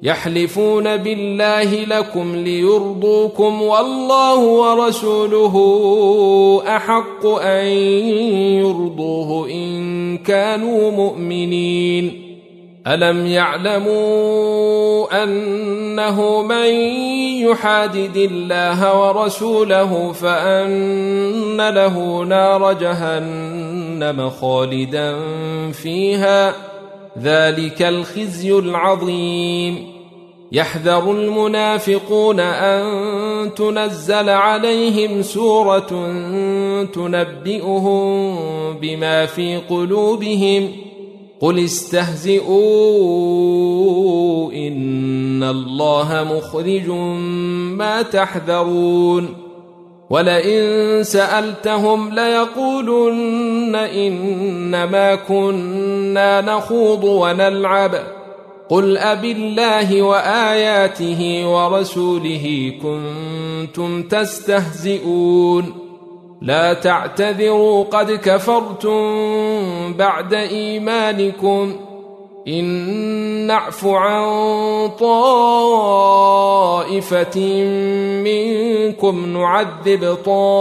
يحلفون بالله لكم ليرضوكم والله ورسوله أحق أن يرضوه إن كانوا مؤمنين. ألم يعلموا أنه من يحادد الله ورسوله فأن له نار جهنم خالدا فيها ذلك الخزي العظيم. يحذر المنافقون أن تنزل عليهم سورة تنبئهم بما في قلوبهم قل استهزئوا إن الله مخرج ما تحذرون. ولئن سألتهم ليقولن إنما كنا نخوض ونلعب قل أبالله وآياته ورسوله كنتم تستهزئون لا تعتذروا قد كفرتم بعد إيمانكم إن نعف عن طائفة منكم نعذب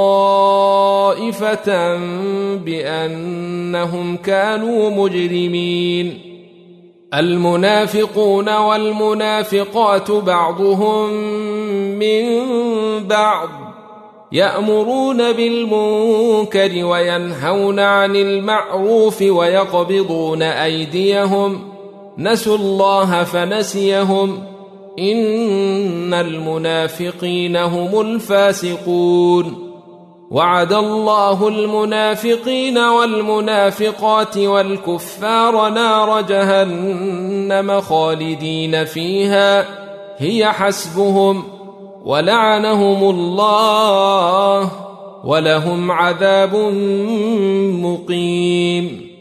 طائفة بأنهم كانوا مجرمين. المنافقون والمنافقات بعضهم من بعض يأمرون بالمنكر وينهون عن المعروف ويقبضون أيديهم نسوا الله فنسيهم إن المنافقين هم الفاسقون. وعد الله المنافقين والمنافقات والكفار نار جهنم خالدين فيها هي حسبهم ولعنهم الله ولهم عذاب مقيم.